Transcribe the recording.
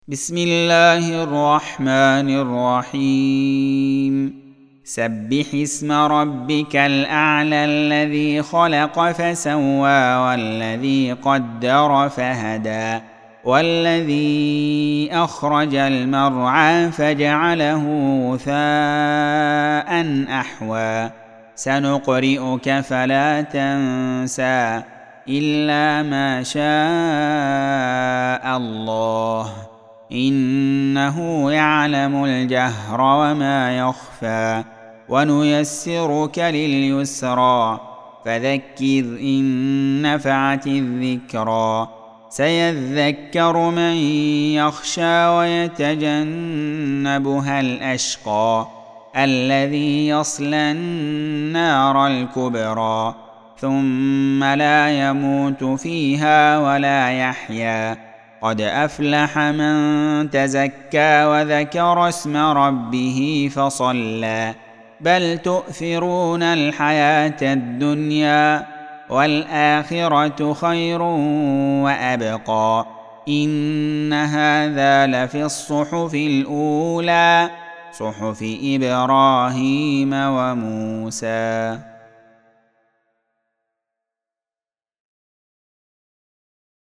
بسم الله الرحمن الرحيم سبح اسم ربك الأعلى الذي خلق فسوى والذي قدر فهدى والذي أخرج المرعى فجعله غثاء أحوى سنقرئك فلا تنسى إلا ما شاء الله إنه يعلم الجهر وما يخفى ونيسرك لليسرى فذكر إن نفعت الذكرى سيذكر من يخشى ويتجنبها الأشقى الذي يصلى النار الكبرى ثم لا يموت فيها ولا يحيا قد أفلح من تزكى وذكر اسم ربه فصلى بل تؤثرون الحياة الدنيا والآخرة خير وأبقى إن هذا لفي الصحف الأولى صحف إبراهيم وموسى.